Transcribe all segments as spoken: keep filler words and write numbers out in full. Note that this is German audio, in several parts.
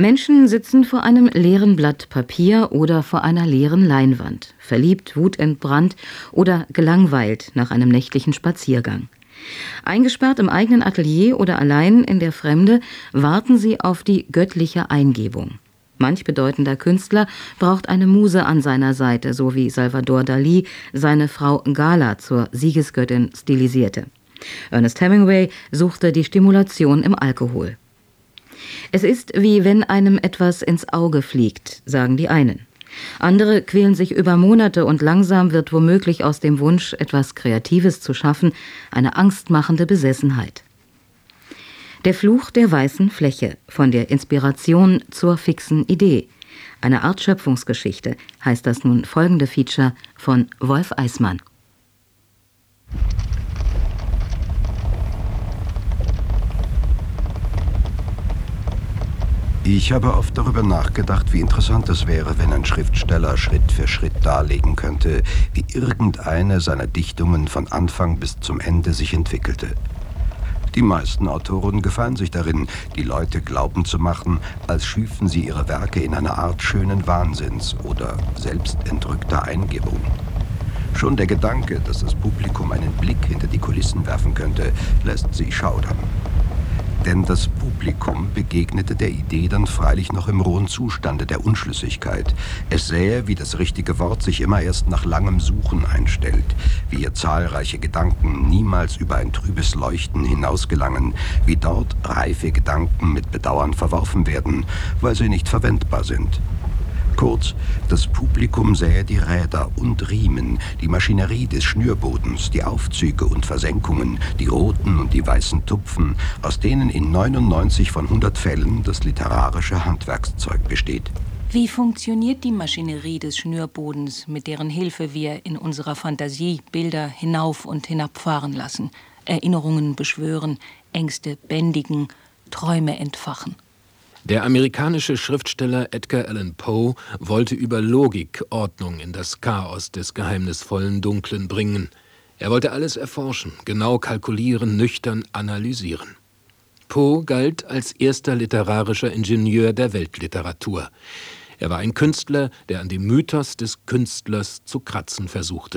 Menschen sitzen vor einem leeren Blatt Papier oder vor einer leeren Leinwand, verliebt, wutentbrannt oder gelangweilt nach einem nächtlichen Spaziergang. Eingesperrt im eigenen Atelier oder allein in der Fremde warten sie auf die göttliche Eingebung. Manch bedeutender Künstler braucht eine Muse an seiner Seite, so wie Salvador Dalí seine Frau Gala zur Siegesgöttin stilisierte. Ernest Hemingway suchte die Stimulation im Alkohol. Es ist, wie wenn einem etwas ins Auge fliegt, sagen die einen. Andere quälen sich über Monate und langsam wird womöglich aus dem Wunsch, etwas Kreatives zu schaffen, eine angstmachende Besessenheit. Der Fluch der weißen Fläche, von der Inspiration zur fixen Idee. Eine Art Schöpfungsgeschichte, heißt das nun folgende Feature von Wolf Eismann. Ich habe oft darüber nachgedacht, wie interessant es wäre, wenn ein Schriftsteller Schritt für Schritt darlegen könnte, wie irgendeine seiner Dichtungen von Anfang bis zum Ende sich entwickelte. Die meisten Autoren gefallen sich darin, die Leute glauben zu machen, als schüfen sie ihre Werke in einer Art schönen Wahnsinns oder selbstentrückter Eingebung. Schon der Gedanke, dass das Publikum einen Blick hinter die Kulissen werfen könnte, lässt sie schaudern. Denn das Publikum begegnete der Idee dann freilich noch im rohen Zustande der Unschlüssigkeit. Es sähe, wie das richtige Wort sich immer erst nach langem Suchen einstellt, wie ihr zahlreiche Gedanken niemals über ein trübes Leuchten hinausgelangen, wie dort reife Gedanken mit Bedauern verworfen werden, weil sie nicht verwendbar sind. Kurz, das Publikum sähe die Räder und Riemen, die Maschinerie des Schnürbodens, die Aufzüge und Versenkungen, die roten und die weißen Tupfen, aus denen in neunundneunzig von hundert Fällen das literarische Handwerkszeug besteht. Wie funktioniert die Maschinerie des Schnürbodens, mit deren Hilfe wir in unserer Fantasie Bilder hinauf und hinabfahren lassen, Erinnerungen beschwören, Ängste bändigen, Träume entfachen? Der amerikanische Schriftsteller Edgar Allan Poe wollte über Logik Ordnung in das Chaos des geheimnisvollen Dunklen bringen. Er wollte alles erforschen, genau kalkulieren, nüchtern analysieren. Poe galt als erster literarischer Ingenieur der Weltliteratur. Er war ein Künstler, der an dem Mythos des Künstlers zu kratzen versuchte.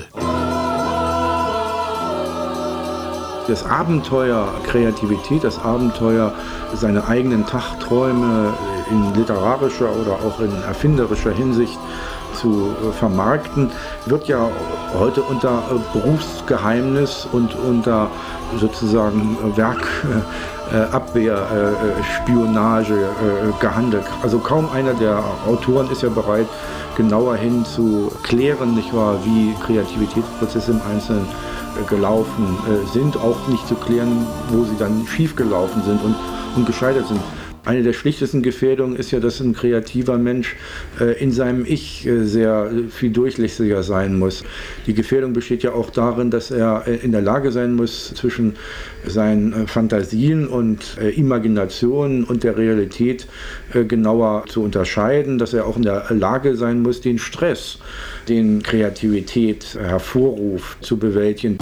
Das Abenteuer Kreativität, das Abenteuer seine eigenen Tagträume in literarischer oder auch in erfinderischer Hinsicht zu vermarkten, wird ja heute unter Berufsgeheimnis und unter sozusagen Werkabwehrspionage gehandelt. Also kaum einer der Autoren ist ja bereit, genauer hin zu klären, nicht wahr, wie Kreativitätsprozesse im Einzelnen gelaufen äh, sind, auch nicht zu klären, wo sie dann schief gelaufen sind und, und gescheitert sind. Eine der schlichtesten Gefährdungen ist ja, dass ein kreativer Mensch äh, in seinem Ich äh, sehr viel durchlässiger sein muss. Die Gefährdung besteht ja auch darin, dass er äh, in der Lage sein muss, zwischen seinen äh, Fantasien und äh, Imaginationen und der Realität äh, genauer zu unterscheiden, dass er auch in der Lage sein muss, den Stress, den Kreativität hervorruft, zu bewältigen.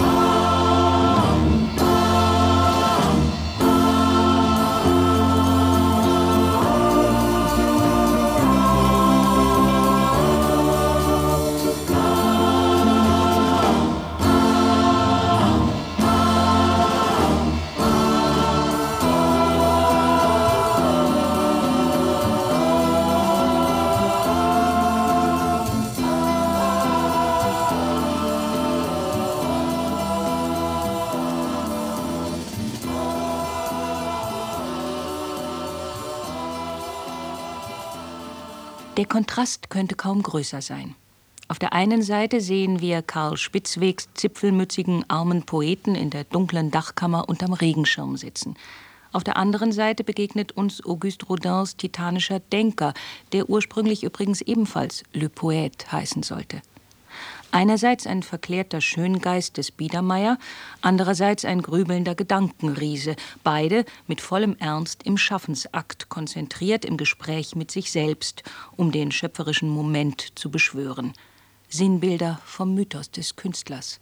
Der Kontrast könnte kaum größer sein. Auf der einen Seite sehen wir Karl Spitzwegs zipfelmützigen armen Poeten in der dunklen Dachkammer unterm Regenschirm sitzen. Auf der anderen Seite begegnet uns Auguste Rodins titanischer Denker, der ursprünglich übrigens ebenfalls Le Poète heißen sollte. Einerseits ein verklärter Schöngeist des Biedermeier, andererseits ein grübelnder Gedankenriese, beide mit vollem Ernst im Schaffensakt, konzentriert im Gespräch mit sich selbst, um den schöpferischen Moment zu beschwören. Sinnbilder vom Mythos des Künstlers.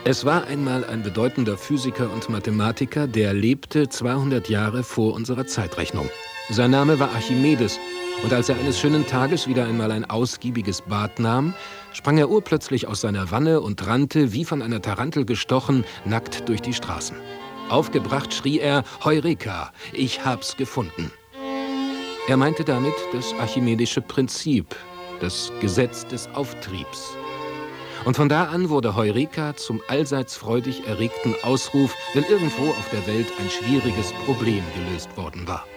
Es war einmal ein bedeutender Physiker und Mathematiker, der lebte zweihundert Jahre vor unserer Zeitrechnung. Sein Name war Archimedes, und als er eines schönen Tages wieder einmal ein ausgiebiges Bad nahm, sprang er urplötzlich aus seiner Wanne und rannte, wie von einer Tarantel gestochen, nackt durch die Straßen. Aufgebracht schrie er: Heureka, ich hab's gefunden. Er meinte damit das archimedische Prinzip, das Gesetz des Auftriebs. Und von da an wurde Heureka zum allseits freudig erregten Ausruf, wenn irgendwo auf der Welt ein schwieriges Problem gelöst worden war.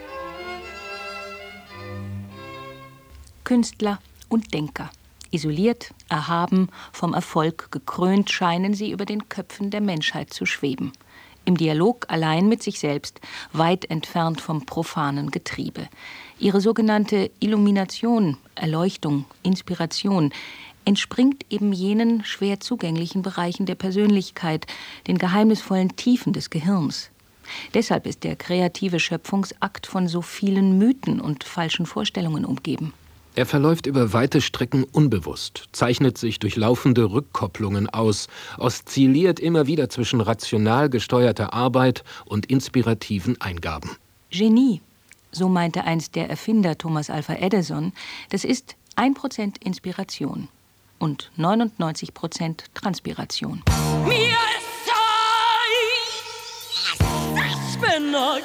Künstler und Denker. Isoliert, erhaben, vom Erfolg gekrönt, scheinen sie über den Köpfen der Menschheit zu schweben. Im Dialog allein mit sich selbst, weit entfernt vom profanen Getriebe. Ihre sogenannte Illumination, Erleuchtung, Inspiration entspringt eben jenen schwer zugänglichen Bereichen der Persönlichkeit, den geheimnisvollen Tiefen des Gehirns. Deshalb ist der kreative Schöpfungsakt von so vielen Mythen und falschen Vorstellungen umgeben. Er verläuft über weite Strecken unbewusst, zeichnet sich durch laufende Rückkopplungen aus, oszilliert immer wieder zwischen rational gesteuerter Arbeit und inspirativen Eingaben. Genie, so meinte einst der Erfinder Thomas Alva Edison, das ist ein Prozent Inspiration und neunundneunzig Prozent Transpiration. Mir ist euch, ich bin euch.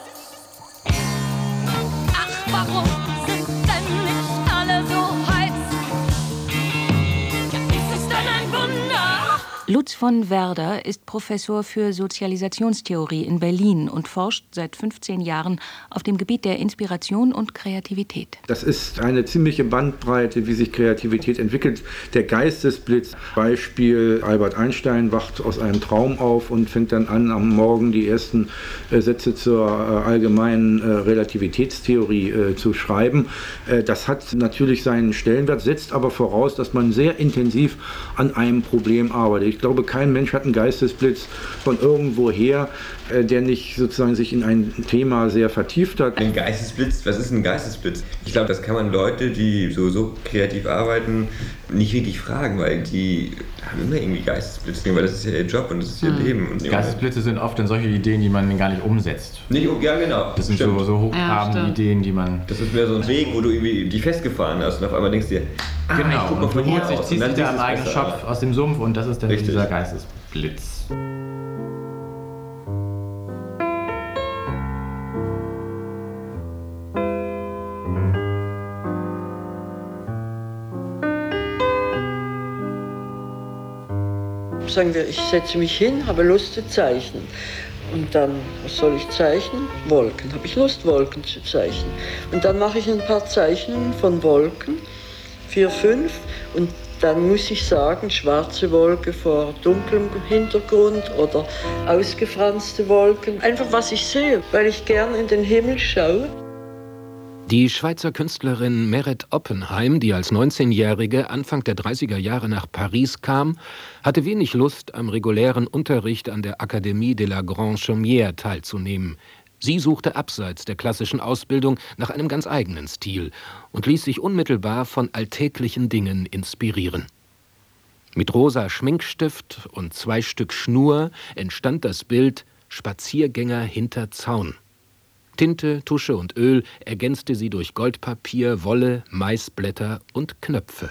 Ach, warum sind denn nicht alle so heiß? Ist es denn ein Wunder? Lutz von Werder ist Professor für Sozialisationstheorie in Berlin und forscht seit fünfzehn Jahren auf dem Gebiet der Inspiration und Kreativität. Das ist eine ziemliche Bandbreite, wie sich Kreativität entwickelt. Der Geistesblitz, Beispiel: Albert Einstein wacht aus einem Traum auf und fängt dann an, am Morgen die ersten äh, Sätze zur äh, allgemeinen äh, Relativitätstheorie äh, zu schreiben. Äh, das hat natürlich seinen Stellenwert, setzt aber voraus, dass man sehr intensiv an einem Problem arbeitet. Ich glaube, kein Mensch hat einen Geistesblitz von irgendwoher, äh, der nicht sozusagen sich in ein Thema sehr vertieft hat. Ein Geistesblitz, was ist ein Geistesblitz? Ich glaube, das kann man Leute, die so, so kreativ arbeiten, nicht wirklich fragen, weil die haben immer irgendwie Geistesblitze, weil das ist ja ihr Job und das ist ihr mhm. Leben. Und Geistesblitze sind oft dann solche Ideen, die man gar nicht umsetzt. Nicht, ja, genau. Das sind stimmt. so, so hochtrabende ja, Ideen, die man... Das ist mehr so ein Weg, wo du irgendwie die festgefahren hast und auf einmal denkst du dir, ah, genau, ich guck mal von hier aus. Sich, ziehst dich da am eigenen Schopf aus dem Sumpf und das ist dann Richtig. Dieser Geistesblitz. Sagen wir, ich setze mich hin, habe Lust zu zeichnen. Und dann, was soll ich zeichnen? Wolken. Habe ich Lust, Wolken zu zeichnen. Und dann mache ich ein paar Zeichnungen von Wolken, vier, fünf. Und dann muss ich sagen, schwarze Wolke vor dunklem Hintergrund oder ausgefranste Wolken. Einfach, was ich sehe, weil ich gern in den Himmel schaue. Die Schweizer Künstlerin Meret Oppenheim, die als neunzehnjährige Anfang der dreißiger Jahre nach Paris kam, hatte wenig Lust, am regulären Unterricht an der Académie de la Grande Chaumière teilzunehmen. Sie suchte abseits der klassischen Ausbildung nach einem ganz eigenen Stil und ließ sich unmittelbar von alltäglichen Dingen inspirieren. Mit rosa Schminkstift und zwei Stück Schnur entstand das Bild »Spaziergänger hinter Zaun«. Tinte, Tusche und Öl ergänzte sie durch Goldpapier, Wolle, Maisblätter und Knöpfe.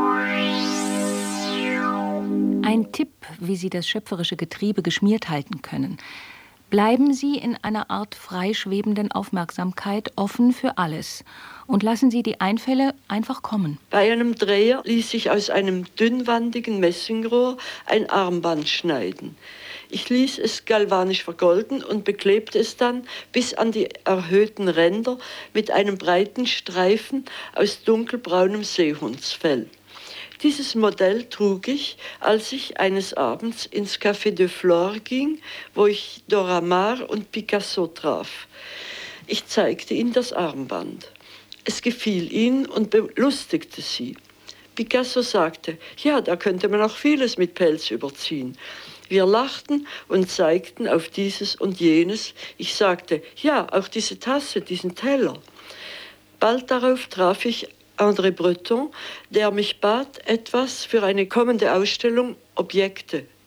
Ein Tipp, wie Sie das schöpferische Getriebe geschmiert halten können. Bleiben Sie in einer Art freischwebenden Aufmerksamkeit offen für alles und lassen Sie die Einfälle einfach kommen. Bei einem Dreher ließ sich aus einem dünnwandigen Messingrohr ein Armband schneiden. Ich ließ es galvanisch vergolden und beklebte es dann bis an die erhöhten Ränder mit einem breiten Streifen aus dunkelbraunem Seehundsfell. Dieses Modell trug ich, als ich eines Abends ins Café de Flore ging, wo ich Dora Maar und Picasso traf. Ich zeigte ihnen das Armband. Es gefiel ihnen und belustigte sie. Picasso sagte, ja, da könnte man auch vieles mit Pelz überziehen. Wir lachten und zeigten auf dieses und jenes. Ich sagte, ja, auch diese Tasse, diesen Teller. Bald darauf traf ich André Breton, der mich bat, etwas für eine kommende Ausstellung Objekte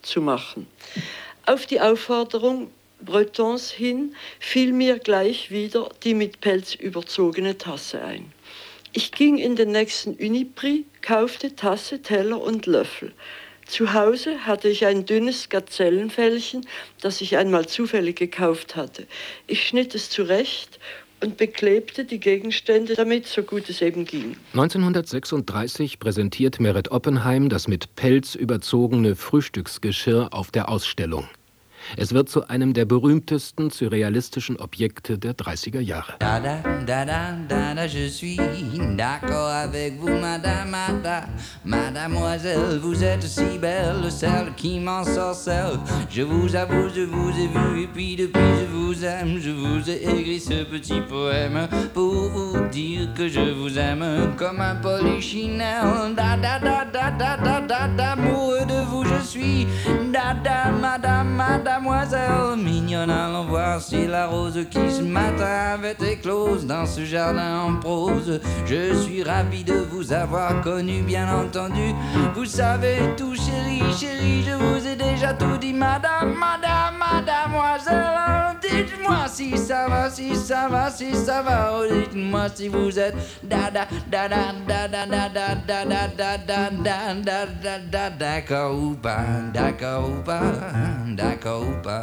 zu machen. Auf die Aufforderung Bretons hin fiel mir gleich wieder die mit Pelz überzogene Tasse ein. Ich ging in den nächsten Uniprix, kaufte Tasse, Teller und Löffel. Zu Hause hatte ich ein dünnes Gazellenfellchen, das ich einmal zufällig gekauft hatte. Ich schnitt es zurecht und beklebte die Gegenstände damit, so gut es eben ging. neunzehnhundertsechsunddreißig präsentiert Meret Oppenheim das mit Pelz überzogene Frühstücksgeschirr auf der Ausstellung. Es wird zu einem der berühmtesten surrealistischen Objekte der dreißiger Jahre. Da, da, da, da, da, da, je suis d'accord avec vous, madame, madame, mademoiselle, vous êtes si belle, celle qui m'ensorcelle. Je vous avoue, je vous ai vu, et puis depuis je vous aime, je vous ai écrit ce petit poème pour vous dire que je vous aime comme un polichinelle. Da, da, da, da, da, da, da, da, amoureux de vous je suis, da, da, madame, madame. Mademoiselle mignonne, allons voir si la rose qui ce matin avait éclose dans ce jardin en prose. Je suis ravi de vous avoir connu, bien entendu. Vous savez tout, chérie, chérie, je vous ai déjà tout dit, madame, madame, mademoiselle. Dites-moi si ça va, si ça va, si ça va. Oh, dites-moi si vous êtes da da da da da da da da da da da da da da da d'accord ou pas, d'accord ou pas, d'accord.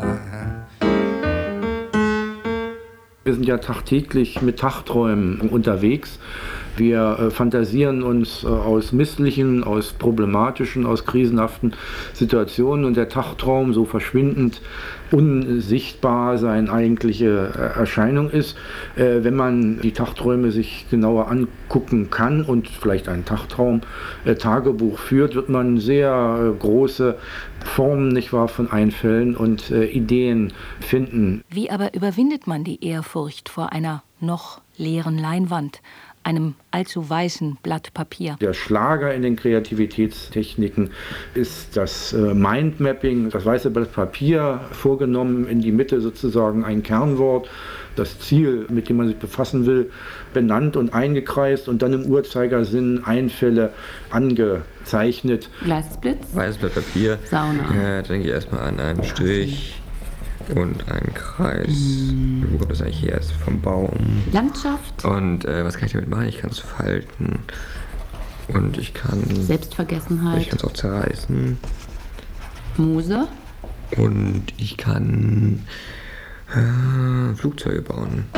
Wir sind ja tagtäglich mit Tagträumen unterwegs. Wir äh, fantasieren uns äh, aus misslichen, aus problematischen, aus krisenhaften Situationen und der Tagtraum, so verschwindend unsichtbar seine eigentliche äh, Erscheinung ist, äh, wenn man die Tagträume sich genauer angucken kann und vielleicht ein Tagtraum-Tagebuch äh, führt, wird man sehr äh, große Formen, nicht wahr, von Einfällen und äh, Ideen finden. Wie aber überwindet man die Ehrfurcht vor einer noch leeren Leinwand, einem allzu weißen Blatt Papier? Der Schlager in den Kreativitätstechniken ist das äh, Mindmapping, das weiße Blatt Papier vorgenommen, in die Mitte sozusagen ein Kernwort, das Ziel, mit dem man sich befassen will, benannt und eingekreist und dann im Uhrzeigersinn Einfälle angezeichnet. Weißes Blitz. Weißes Blatt Papier. Sauna. Ja, da denke ich erstmal an einen Strich und einen Kreis. Mm. Wo kommt das eigentlich her? Ist vom Baum. Landschaft. Und äh, was kann ich damit machen? Ich kann es falten. Und ich kann... Selbstvergessenheit. Ich kann es auch zerreißen. Muse. Und ich kann äh, Flugzeuge bauen.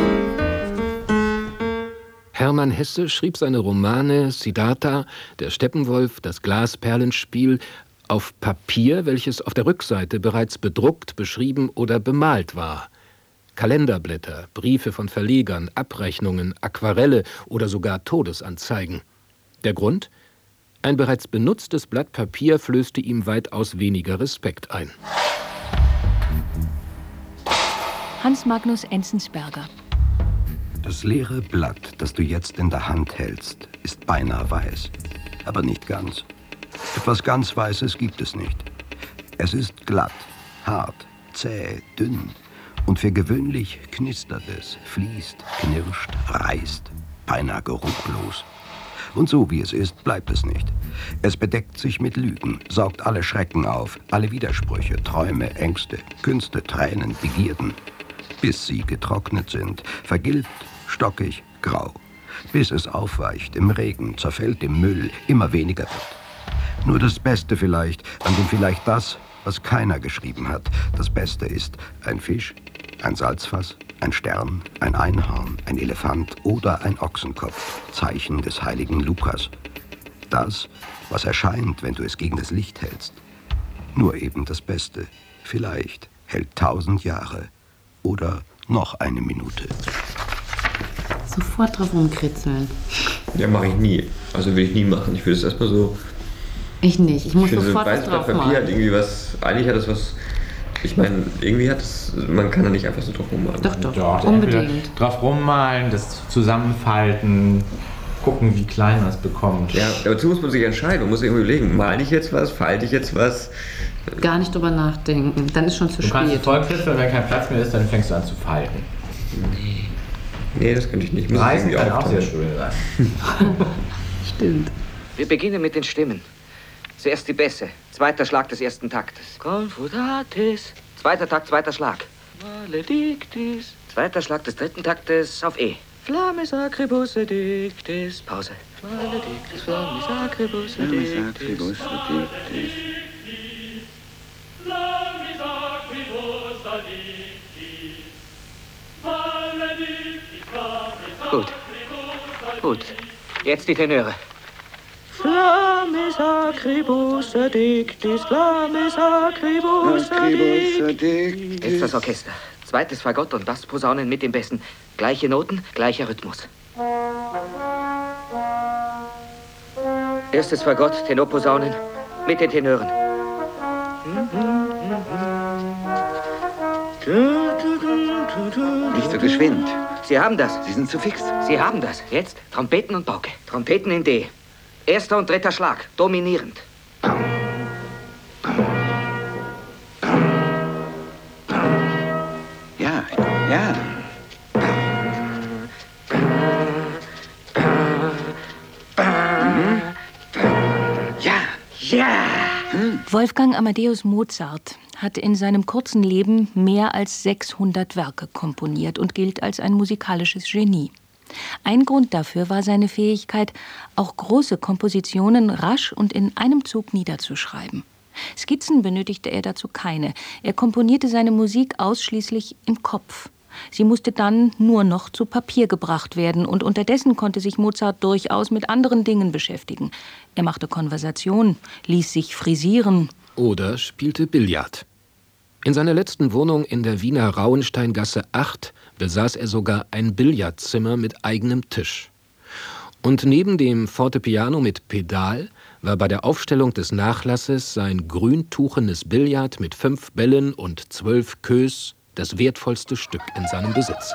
Hermann Hesse schrieb seine Romane Siddhartha, Der Steppenwolf, Das Glasperlenspiel auf Papier, welches auf der Rückseite bereits bedruckt, beschrieben oder bemalt war. Kalenderblätter, Briefe von Verlegern, Abrechnungen, Aquarelle oder sogar Todesanzeigen. Der Grund? Ein bereits benutztes Blatt Papier flößte ihm weitaus weniger Respekt ein. Hans Magnus Enzensberger. Das leere Blatt, das du jetzt in der Hand hältst, ist beinahe weiß, aber nicht ganz. Etwas ganz Weißes gibt es nicht. Es ist glatt, hart, zäh, dünn und für gewöhnlich knistert es, fließt, knirscht, reißt, beinahe geruchlos. Und so wie es ist, bleibt es nicht. Es bedeckt sich mit Lügen, saugt alle Schrecken auf, alle Widersprüche, Träume, Ängste, Künste, Tränen, Begierden, bis sie getrocknet sind, vergilbt, stockig, grau, bis es aufweicht, im Regen, zerfällt im Müll, immer weniger wird. Nur das Beste vielleicht, an dem vielleicht das, was keiner geschrieben hat, das Beste ist ein Fisch, ein Salzfass, ein Stern, ein Einhorn, ein Elefant oder ein Ochsenkopf, Zeichen des heiligen Lukas. Das, was erscheint, wenn du es gegen das Licht hältst. Nur eben das Beste, vielleicht hält tausend Jahre oder noch eine Minute. Sofort drauf rumkritzeln. Ja, mache ich nie. Also will ich nie machen. Ich will es erstmal so... Ich nicht. Ich muss ich sofort so was drauf Papier machen. Hat irgendwie was... Eigentlich hat es was... Ich meine, irgendwie hat es... Man kann da nicht einfach so drauf rummalen. Doch, doch, Doch, unbedingt. Drauf rummalen, das zusammenfalten, gucken, wie klein man es bekommt. Ja, dazu muss man sich entscheiden. Man muss sich irgendwie überlegen, male ich jetzt was, falte ich jetzt was? Gar nicht drüber nachdenken. Dann ist schon zu du kannst spät. vollkritzeln, wenn kein Platz mehr ist, dann fängst du an zu falten. Nee. Nee, das könnte ich nicht. Muss Reißen kann auch auftauchen. sehr schön sein. Stimmt. Wir beginnen mit den Stimmen. Zuerst die Bässe. Zweiter Schlag des ersten Taktes. Confutatis. Zweiter Takt, zweiter Schlag. Maledictis. Zweiter Schlag des dritten Taktes auf E. Flammis acribus addictis. Pause. Maledictis, flammis acribus addictis. Gut. Gut. Jetzt die Tenöre. Flammis acribus addictis, flammis acribus addictis. Jetzt das Orchester. Zweites Fagott und Bassposaunen mit den Bässen. Gleiche Noten, gleicher Rhythmus. Erstes Fagott, Tenorposaunen mit den Tenören. Nicht so geschwind. Sie haben das. Sie sind zu fix. Sie haben das. Jetzt Trompeten und Pauke. Trompeten in D. Erster und dritter Schlag, dominierend. Ja, ja. Mhm. Ja, ja. Hm. Wolfgang Amadeus Mozart hat in seinem kurzen Leben mehr als sechshundert Werke komponiert und gilt als ein musikalisches Genie. Ein Grund dafür war seine Fähigkeit, auch große Kompositionen rasch und in einem Zug niederzuschreiben. Skizzen benötigte er dazu keine. Er komponierte seine Musik ausschließlich im Kopf. Sie musste dann nur noch zu Papier gebracht werden und unterdessen konnte sich Mozart durchaus mit anderen Dingen beschäftigen. Er machte Konversation, ließ sich frisieren. Oder spielte Billard. In seiner letzten Wohnung in der Wiener Rauhensteingasse acht besaß er sogar ein Billardzimmer mit eigenem Tisch. Und neben dem Fortepiano mit Pedal war bei der Aufstellung des Nachlasses sein grüntuchenes Billard mit fünf Bällen und zwölf Queues das wertvollste Stück in seinem Besitz.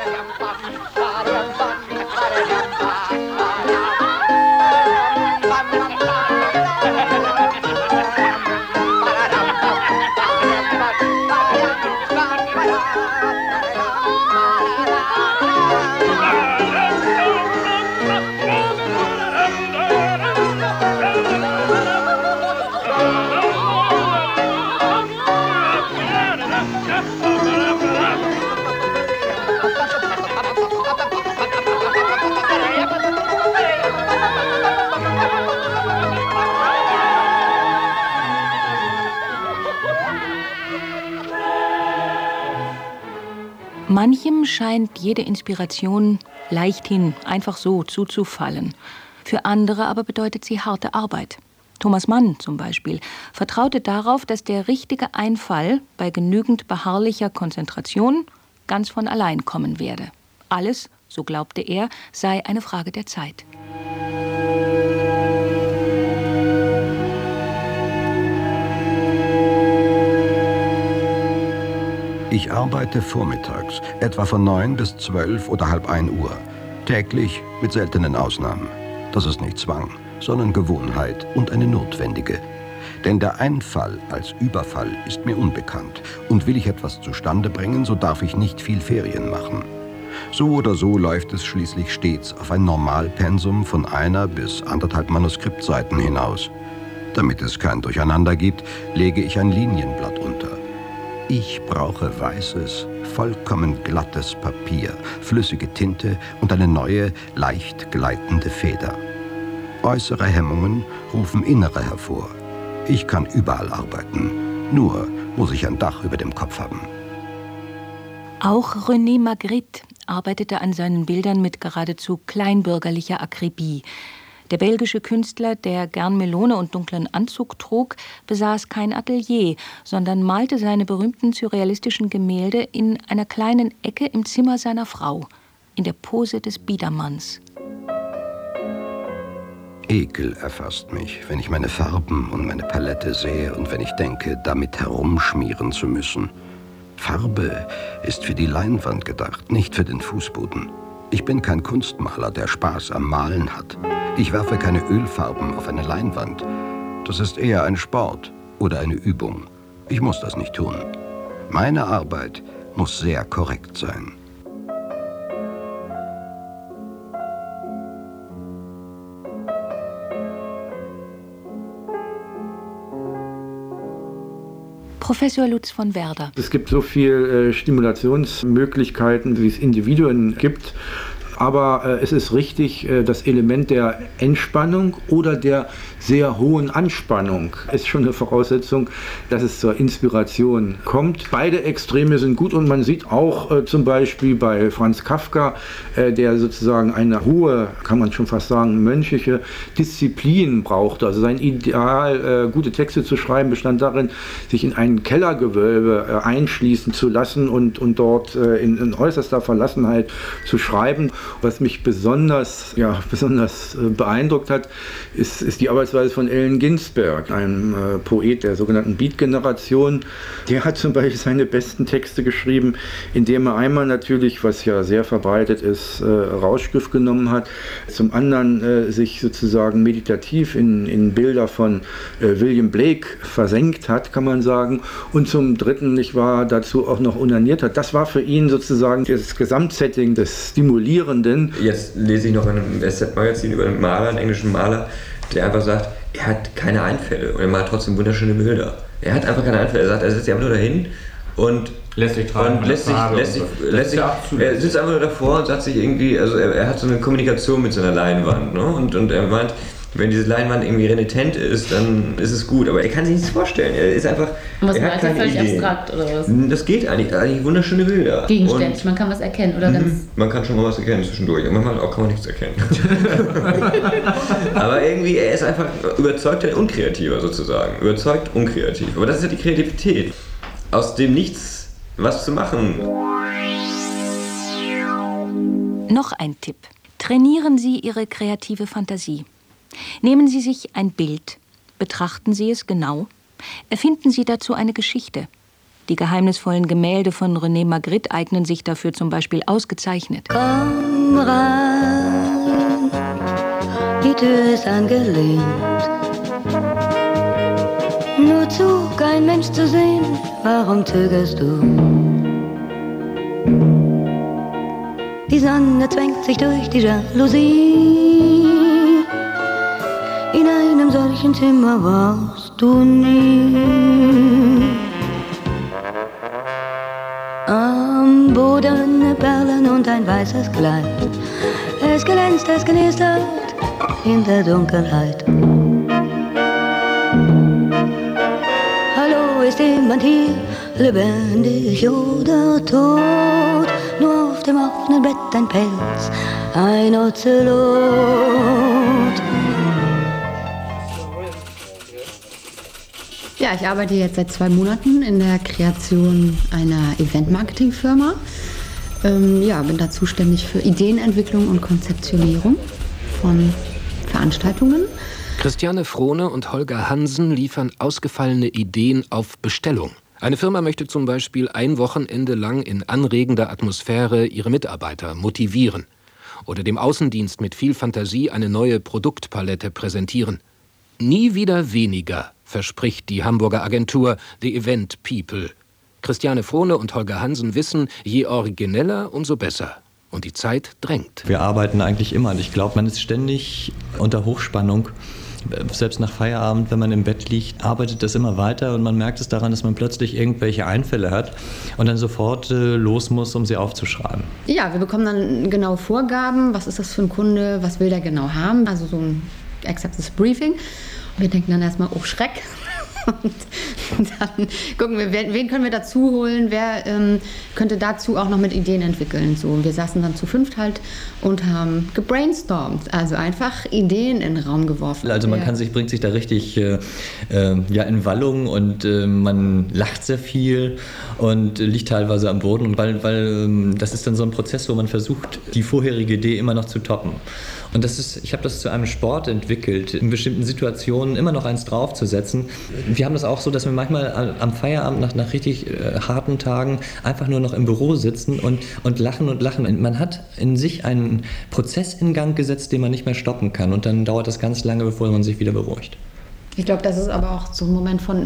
Manchem scheint jede Inspiration leichthin, einfach so zuzufallen. Für andere aber bedeutet sie harte Arbeit. Thomas Mann zum Beispiel vertraute darauf, dass der richtige Einfall bei genügend beharrlicher Konzentration ganz von allein kommen werde. Alles, so glaubte er, sei eine Frage der Zeit. Ich arbeite vormittags, etwa von neun bis zwölf oder halb ein Uhr. Täglich mit seltenen Ausnahmen. Das ist nicht Zwang, sondern Gewohnheit und eine notwendige. Denn der Einfall als Überfall ist mir unbekannt. Und will ich etwas zustande bringen, so darf ich nicht viel Ferien machen. So oder so läuft es schließlich stets auf ein Normalpensum von einer bis anderthalb Manuskriptseiten hinaus. Damit es kein Durcheinander gibt, lege ich ein Linienblatt unter. Ich brauche weißes, vollkommen glattes Papier, flüssige Tinte und eine neue, leicht gleitende Feder. Äußere Hemmungen rufen innere hervor. Ich kann überall arbeiten, nur muss ich ein Dach über dem Kopf haben. Auch René Magritte arbeitete an seinen Bildern mit geradezu kleinbürgerlicher Akribie. Der belgische Künstler, der gern Melone und dunklen Anzug trug, besaß kein Atelier, sondern malte seine berühmten surrealistischen Gemälde in einer kleinen Ecke im Zimmer seiner Frau, in der Pose des Biedermanns. Ekel erfasst mich, wenn ich meine Farben und meine Palette sehe und wenn ich denke, damit herumschmieren zu müssen. Farbe ist für die Leinwand gedacht, nicht für den Fußboden. Ich bin kein Kunstmaler, der Spaß am Malen hat. Ich werfe keine Ölfarben auf eine Leinwand. Das ist eher ein Sport oder eine Übung. Ich muss das nicht tun. Meine Arbeit muss sehr korrekt sein. Professor Lutz von Werder. Es gibt so viele äh, Stimulationsmöglichkeiten, wie es Individuen gibt. Aber äh, es ist richtig, äh, das Element der Entspannung oder der sehr hohen Anspannung ist schon eine Voraussetzung, dass es zur Inspiration kommt. Beide Extreme sind gut und man sieht auch äh, zum Beispiel bei Franz Kafka, äh, der sozusagen eine hohe, kann man schon fast sagen, mönchliche Disziplin brauchte. Also sein Ideal, äh, gute Texte zu schreiben, bestand darin, sich in ein Kellergewölbe äh, einschließen zu lassen und, und dort äh, in, in äußerster Verlassenheit zu schreiben. Was mich besonders, ja, besonders äh, beeindruckt hat, ist, ist die Arbeitsweise von Allen Ginsberg, einem äh, Poet der sogenannten Beat-Generation. Der hat zum Beispiel seine besten Texte geschrieben, indem er einmal natürlich, was ja sehr verbreitet ist, äh, Rauschgift genommen hat, zum anderen äh, sich sozusagen meditativ in, in Bilder von äh, William Blake versenkt hat, kann man sagen, und zum dritten, nicht wahr, dazu auch noch onaniert hat. Das war für ihn sozusagen das Gesamtsetting des Stimulierens. Jetzt lese ich noch in einem S Z-Magazin über einen Maler, einen englischen Maler, der einfach sagt, er hat keine Einfälle und er malt trotzdem wunderschöne Bilder. Er hat einfach keine Einfälle. Er sagt, er sitzt einfach nur dahin und lässt sich treiben. Und lässt sich, lässt sich, lässt sich, er sitzt einfach nur davor und sagt sich irgendwie, also er, er hat so eine Kommunikation mit seiner Leinwand, ne? und, und er meint, wenn diese Leinwand irgendwie renitent ist, dann ist es gut. Aber er kann sich nichts vorstellen. Er ist einfach. Und was er meint er, völlig Ideen. Abstrakt oder was? Das geht eigentlich. Eigentlich wunderschöne Bilder. Gegenständlich, man kann was erkennen oder ganz. Man kann schon mal was erkennen zwischendurch. Und manchmal auch kann man nichts erkennen. Aber irgendwie, er ist einfach überzeugter Unkreativer sozusagen. Überzeugt unkreativ. Aber das ist ja die Kreativität. Aus dem Nichts was zu machen. Noch ein Tipp. Trainieren Sie Ihre kreative Fantasie. Nehmen Sie sich ein Bild, betrachten Sie es genau, erfinden Sie dazu eine Geschichte. Die geheimnisvollen Gemälde von René Magritte eignen sich dafür zum Beispiel ausgezeichnet. Komm rein, die Tür ist angelehnt. Nur zu, kein Mensch zu sehen, warum zögerst du? Die Sonne zwängt sich durch die Jalousie. In einem solchen Zimmer warst du nie. Am Boden Perlen und ein weißes Kleid. Es glänzt, es knistert in der Dunkelheit. Hallo, ist jemand hier, lebendig oder tot? Nur auf dem offenen Bett ein Pelz, ein Ozelot. Ja, ich arbeite jetzt seit zwei Monaten in der Kreation einer Event-Marketing-Firma. Ähm, ja, bin da zuständig für Ideenentwicklung und Konzeptionierung von Veranstaltungen. Christiane Frohne und Holger Hansen liefern ausgefallene Ideen auf Bestellung. Eine Firma möchte zum Beispiel ein Wochenende lang in anregender Atmosphäre ihre Mitarbeiter motivieren oder dem Außendienst mit viel Fantasie eine neue Produktpalette präsentieren. Nie wieder weniger, verspricht die Hamburger Agentur The Event People. Christiane Frohne und Holger Hansen wissen, je origineller, umso besser. Und die Zeit drängt. Wir arbeiten eigentlich immer. Und ich glaube, man ist ständig unter Hochspannung. Selbst nach Feierabend, wenn man im Bett liegt, arbeitet das immer weiter und man merkt es daran, dass man plötzlich irgendwelche Einfälle hat und dann sofort äh, los muss, um sie aufzuschreiben. Ja, wir bekommen dann genaue Vorgaben. Was ist das für ein Kunde? Was will der genau haben? Also so ein exaktes Briefing. Und wir denken dann erstmal, oh Schreck. Und dann gucken wir, wen können wir dazu holen, wer ähm, könnte dazu auch noch mit Ideen entwickeln. So, wir saßen dann zu fünft halt und haben gebrainstormt, also einfach Ideen in den Raum geworfen. Also man ja. kann sich, bringt sich da richtig äh, äh, ja, in Wallung und äh, man lacht sehr viel und liegt teilweise am Boden, weil, weil äh, das ist dann so ein Prozess, wo man versucht, die vorherige Idee immer noch zu toppen. Und das ist, ich habe das zu einem Sport entwickelt, in bestimmten Situationen immer noch eins draufzusetzen. Wir haben das auch so, dass wir manchmal am Feierabend nach, nach richtig äh, harten Tagen einfach nur noch im Büro sitzen und, und lachen und lachen. Und man hat in sich einen Prozess in Gang gesetzt, den man nicht mehr stoppen kann. Und dann dauert das ganz lange, bevor man sich wieder beruhigt. Ich glaube, das ist aber auch so ein Moment von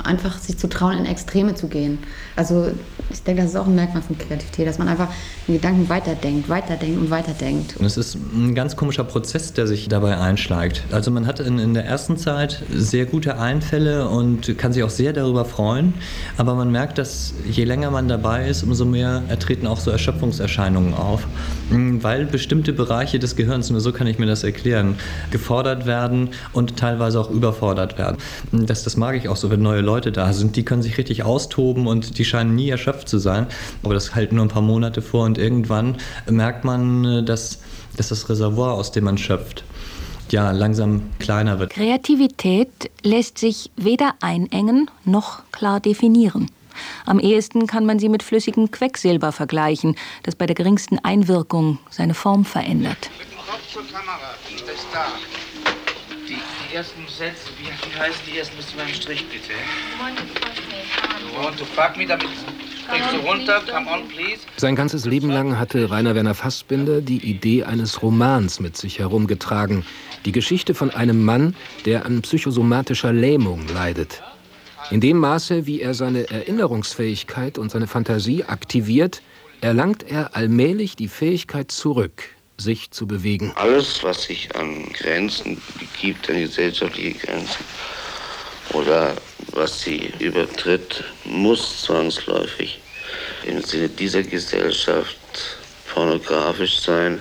einfach sich zu trauen, in Extreme zu gehen. Also ich denke, das ist auch ein Merkmal von Kreativität, dass man einfach den Gedanken weiterdenkt, weiterdenkt und weiterdenkt. Und es ist ein ganz komischer Prozess, der sich dabei einschleicht. Also man hat in, in der ersten Zeit sehr gute Einfälle und kann sich auch sehr darüber freuen, aber man merkt, dass je länger man dabei ist, umso mehr treten auch so Erschöpfungserscheinungen auf, weil bestimmte Bereiche des Gehirns, nur so kann ich mir das erklären, gefordert werden und teilweise auch überfordert werden. Das, das mag ich auch so, wenn neue Leute da sind, die können sich richtig austoben und die scheinen nie erschöpft zu sein, aber das hält nur ein paar Monate vor und irgendwann merkt man, dass, dass das Reservoir, aus dem man schöpft, ja, langsam kleiner wird. Kreativität lässt sich weder einengen noch klar definieren. Am ehesten kann man sie mit flüssigem Quecksilber vergleichen, das bei der geringsten Einwirkung seine Form verändert. Kopf zur Kamera, wie ist das da? Die, die ersten Sätze, wie, wie heißen die ersten bis zu meinem Strich, bitte? You want to fuck me, you want to fuck me, damit springst du runter, come on, please. Sein ganzes Leben lang hatte Rainer Werner Fassbinder die Idee eines Romans mit sich herumgetragen. Die Geschichte von einem Mann, der an psychosomatischer Lähmung leidet. In dem Maße, wie er seine Erinnerungsfähigkeit und seine Fantasie aktiviert, erlangt er allmählich die Fähigkeit zurück, sich zu bewegen. Alles, was sich an Grenzen gibt, an gesellschaftliche Grenzen oder was sie übertritt, muss zwangsläufig im Sinne dieser Gesellschaft pornografisch sein.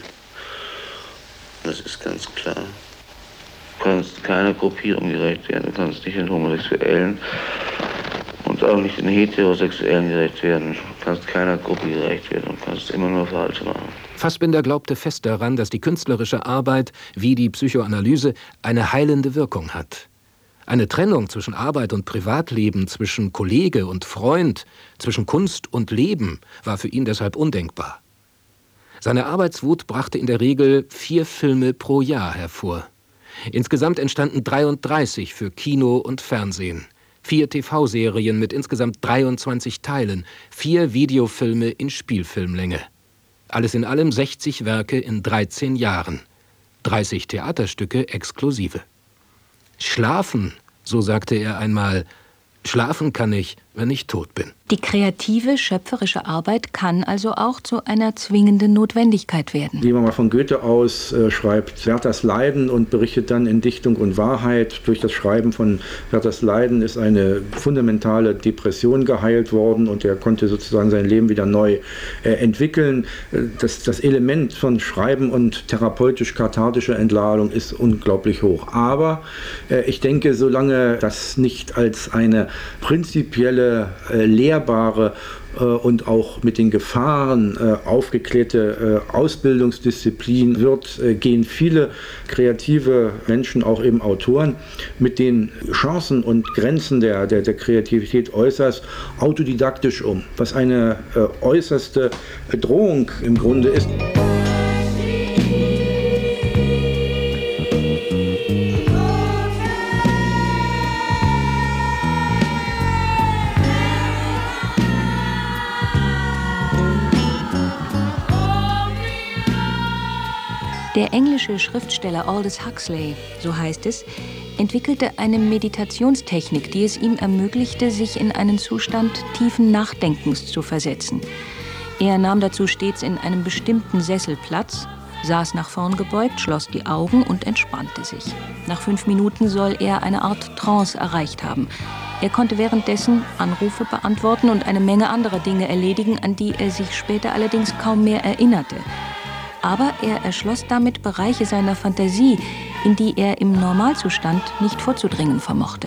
Das ist ganz klar. Du kannst keiner Gruppierung gerecht werden, du kannst nicht den Homosexuellen und auch nicht den Heterosexuellen gerecht werden. Du kannst keiner Gruppe gerecht werden und kannst immer nur falsch machen. Fassbinder glaubte fest daran, dass die künstlerische Arbeit, wie die Psychoanalyse, eine heilende Wirkung hat. Eine Trennung zwischen Arbeit und Privatleben, zwischen Kollege und Freund, zwischen Kunst und Leben war für ihn deshalb undenkbar. Seine Arbeitswut brachte in der Regel vier Filme pro Jahr hervor. Insgesamt entstanden dreiunddreißig für Kino und Fernsehen, vier T V-Serien mit insgesamt dreiundzwanzig Teilen, vier Videofilme in Spielfilmlänge. Alles in allem sechzig Werke in dreizehn Jahren, dreißig Theaterstücke exklusive. Schlafen, so sagte er einmal, schlafen kann ich, wenn ich tot bin. Die kreative, schöpferische Arbeit kann also auch zu einer zwingenden Notwendigkeit werden. Gehen wir mal von Goethe aus, äh, schreibt Werthers Leiden und berichtet dann in Dichtung und Wahrheit. Durch das Schreiben von Werthers Leiden ist eine fundamentale Depression geheilt worden und er konnte sozusagen sein Leben wieder neu äh, entwickeln. Das, das Element von Schreiben und therapeutisch-kathartischer Entladung ist unglaublich hoch. Aber äh, ich denke, solange das nicht als eine prinzipielle, äh, lehrbare äh, und auch mit den Gefahren äh, aufgeklärte äh, Ausbildungsdisziplin wird, äh, gehen viele kreative Menschen, auch eben Autoren, mit den Chancen und Grenzen der, der, der Kreativität äußerst autodidaktisch um, was eine äh, äußerste Bedrohung im Grunde ist. Der englische Schriftsteller Aldous Huxley, so heißt es, entwickelte eine Meditationstechnik, die es ihm ermöglichte, sich in einen Zustand tiefen Nachdenkens zu versetzen. Er nahm dazu stets in einem bestimmten Sessel Platz, saß nach vorn gebeugt, schloss die Augen und entspannte sich. Nach fünf Minuten soll er eine Art Trance erreicht haben. Er konnte währenddessen Anrufe beantworten und eine Menge anderer Dinge erledigen, an die er sich später allerdings kaum mehr erinnerte. Aber er erschloss damit Bereiche seiner Fantasie, in die er im Normalzustand nicht vorzudringen vermochte.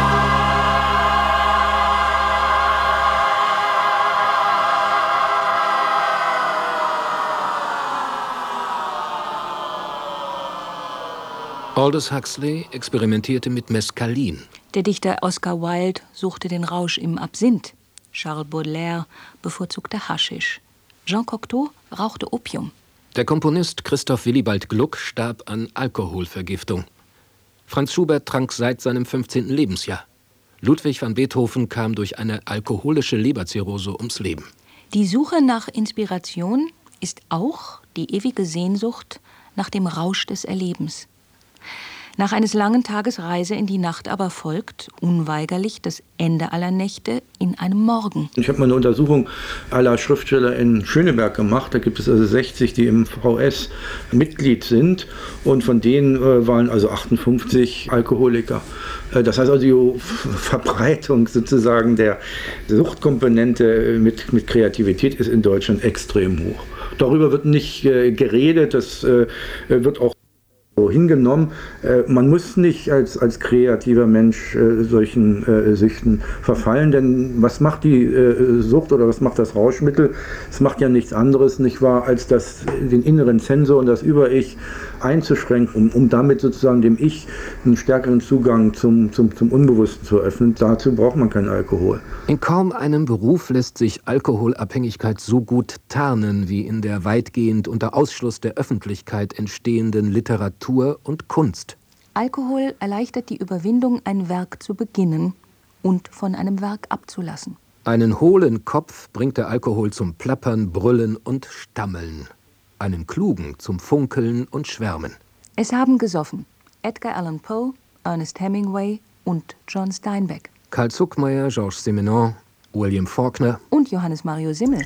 Aldous Huxley experimentierte mit Mescalin. Der Dichter Oscar Wilde suchte den Rausch im Absinth. Charles Baudelaire bevorzugte Haschisch. Jean Cocteau rauchte Opium. Der Komponist Christoph Willibald Gluck starb an Alkoholvergiftung. Franz Schubert trank seit seinem fünfzehnten Lebensjahr. Ludwig van Beethoven kam durch eine alkoholische Leberzirrhose ums Leben. Die Suche nach Inspiration ist auch die ewige Sehnsucht nach dem Rausch des Erlebens. Nach eines langen Tages Reise in die Nacht aber folgt, unweigerlich, das Ende aller Nächte in einem Morgen. Ich habe mal eine Untersuchung aller Schriftsteller in Schöneberg gemacht. Da gibt es also sechzig, die im V S Mitglied sind. Und von denen äh, waren also achtundfünfzig Alkoholiker. Äh, das heißt also, die Verbreitung sozusagen der Suchtkomponente mit, mit Kreativität ist in Deutschland extrem hoch. Darüber wird nicht äh, geredet, das äh, wird auch so hingenommen. Äh, man muss nicht als, als kreativer Mensch äh, solchen äh, Süchten verfallen, denn was macht die äh, Sucht oder was macht das Rauschmittel? Es macht ja nichts anderes, nicht wahr, als das, den inneren Sensor und das Über-Ich einzuschränken, um, um damit sozusagen dem Ich einen stärkeren Zugang zum, zum, zum Unbewussten zu öffnen. Dazu braucht man keinen Alkohol. In kaum einem Beruf lässt sich Alkoholabhängigkeit so gut tarnen wie in der weitgehend unter Ausschluss der Öffentlichkeit entstehenden Literatur und Kunst. Alkohol erleichtert die Überwindung, ein Werk zu beginnen und von einem Werk abzulassen. Einen hohlen Kopf bringt der Alkohol zum Plappern, Brüllen und Stammeln. Einen klugen zum Funkeln und Schwärmen. Es haben gesoffen Edgar Allan Poe, Ernest Hemingway und John Steinbeck. Karl Zuckmayer, Georges Simenon, William Faulkner und Johannes Mario Simmel.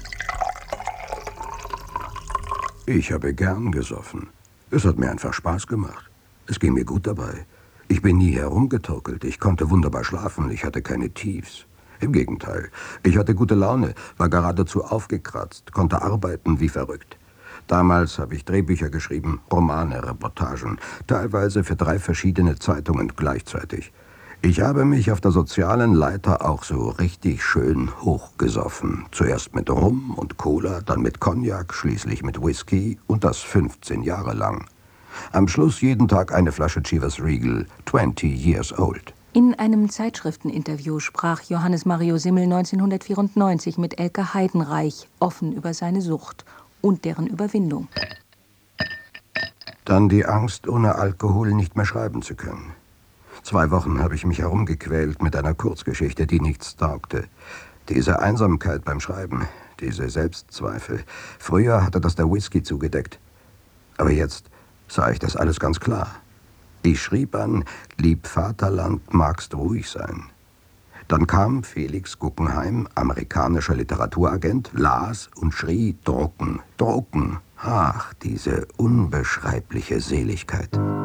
Ich habe gern gesoffen. Es hat mir einfach Spaß gemacht. Es ging mir gut dabei. Ich bin nie herumgetorkelt. Ich konnte wunderbar schlafen. Ich hatte keine Tiefs. Im Gegenteil. Ich hatte gute Laune, war geradezu aufgekratzt, konnte arbeiten wie verrückt. Damals habe ich Drehbücher geschrieben, Romane, Reportagen, teilweise für drei verschiedene Zeitungen gleichzeitig. Ich habe mich auf der sozialen Leiter auch so richtig schön hochgesoffen. Zuerst mit Rum und Cola, dann mit Cognac, schließlich mit Whisky und das fünfzehn Jahre lang. Am Schluss jeden Tag eine Flasche Chivas Regal, twenty years old. In einem Zeitschrifteninterview sprach Johannes Mario Simmel neunzehnhundertvierundneunzig mit Elke Heidenreich offen über seine Sucht und deren Überwindung. Dann die Angst, ohne Alkohol nicht mehr schreiben zu können. Zwei Wochen habe ich mich herumgequält mit einer Kurzgeschichte, die nichts taugte. Diese Einsamkeit beim Schreiben, diese Selbstzweifel. Früher hatte das der Whisky zugedeckt. Aber jetzt sah ich das alles ganz klar. Ich schrieb an, lieb Vaterland, magst ruhig sein. Dann kam Felix Guggenheim, amerikanischer Literaturagent, las und schrie, drucken, drucken. Ach, diese unbeschreibliche Seligkeit.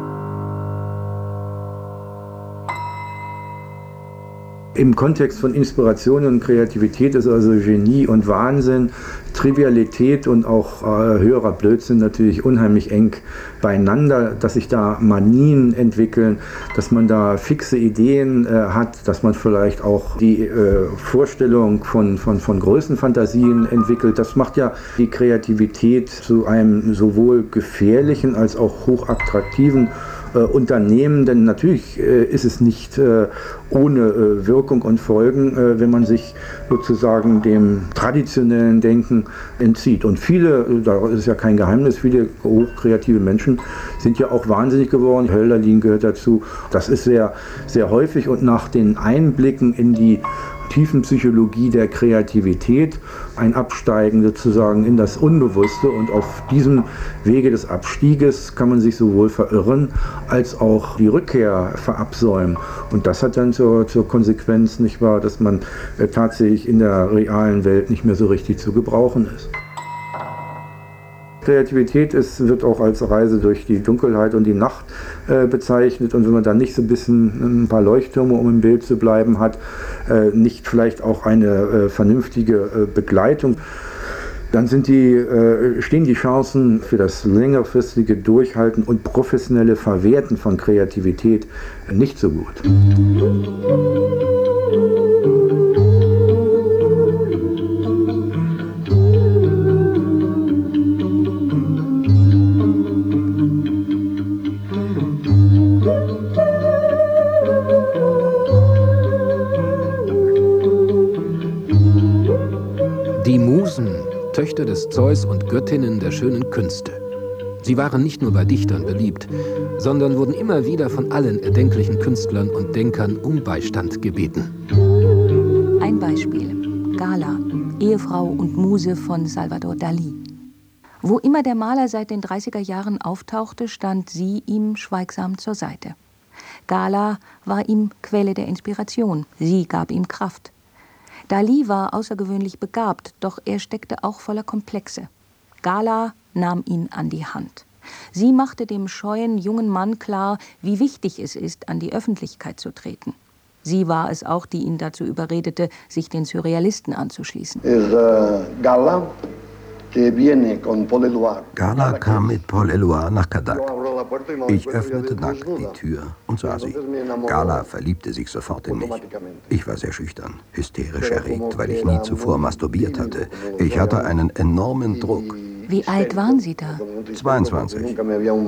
Im Kontext von Inspiration und Kreativität ist also Genie und Wahnsinn, Trivialität und auch äh, höherer Blödsinn natürlich unheimlich eng beieinander, dass sich da Manien entwickeln, dass man da fixe Ideen äh, hat, dass man vielleicht auch die äh, Vorstellung von, von, von Größenfantasien entwickelt. Das macht ja die Kreativität zu einem sowohl gefährlichen als auch hochattraktiven Äh, Unternehmen, denn natürlich äh, ist es nicht äh, ohne äh, Wirkung und Folgen, äh, wenn man sich sozusagen dem traditionellen Denken entzieht. Und viele, da ist ja kein Geheimnis, viele hochkreative Menschen sind ja auch wahnsinnig geworden. Hölderlin gehört dazu. Das ist sehr, sehr häufig und nach den Einblicken in die Tiefenpsychologie der Kreativität, ein Absteigen sozusagen in das Unbewusste, und auf diesem Wege des Abstieges kann man sich sowohl verirren als auch die Rückkehr verabsäumen. Und das hat dann zur, zur Konsequenz, nicht wahr, dass man äh, tatsächlich in der realen Welt nicht mehr so richtig zu gebrauchen ist. Kreativität ist, wird auch als Reise durch die Dunkelheit und die Nacht äh, bezeichnet, und wenn man da nicht so ein bisschen ein paar Leuchttürme, um im Bild zu bleiben, hat, äh, nicht vielleicht auch eine äh, vernünftige äh, Begleitung, dann sind die, äh, stehen die Chancen für das längerfristige Durchhalten und professionelle Verwerten von Kreativität nicht so gut. Die Musen, Töchter des Zeus und Göttinnen der schönen Künste. Sie waren nicht nur bei Dichtern beliebt, sondern wurden immer wieder von allen erdenklichen Künstlern und Denkern um Beistand gebeten. Ein Beispiel: Gala, Ehefrau und Muse von Salvador Dalí. Wo immer der Maler seit den dreißiger Jahren auftauchte, stand sie ihm schweigsam zur Seite. Gala war ihm Quelle der Inspiration. Sie gab ihm Kraft. Dali war außergewöhnlich begabt, doch er steckte auch voller Komplexe. Gala nahm ihn an die Hand. Sie machte dem scheuen jungen Mann klar, wie wichtig es ist, an die Öffentlichkeit zu treten. Sie war es auch, die ihn dazu überredete, sich den Surrealisten anzuschließen. Gala kam mit Paul Eluard nach Cadac. Ich öffnete nackt die Tür und sah sie. Gala verliebte sich sofort in mich. Ich war sehr schüchtern, hysterisch erregt, weil ich nie zuvor masturbiert hatte. Ich hatte einen enormen Druck. Wie alt waren Sie da? zweiundzwanzig.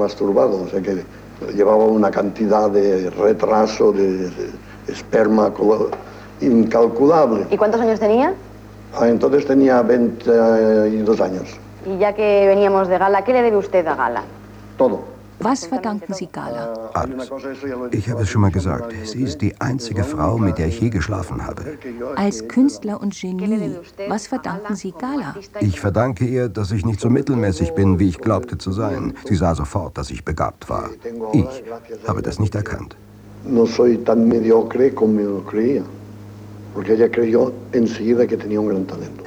Esperma incalculable. ¿Y cuántos años tenía? Entonces tenía veintidós años. Y ya que veníamos de Gala, ¿qué le debe usted a Gala? Todo. Was verdanken Sie Gala? Alles. Ich habe es schon mal gesagt, sie ist die einzige Frau, mit der ich je geschlafen habe. Als Künstler und Genie, was verdanken Sie Gala? Ich verdanke ihr, dass ich nicht so mittelmäßig bin, wie ich glaubte zu sein. Sie sah sofort, dass ich begabt war. Ich habe das nicht erkannt. No soy tan mediocre como creía, porque ella creyó enseguida que tenía un gran talento.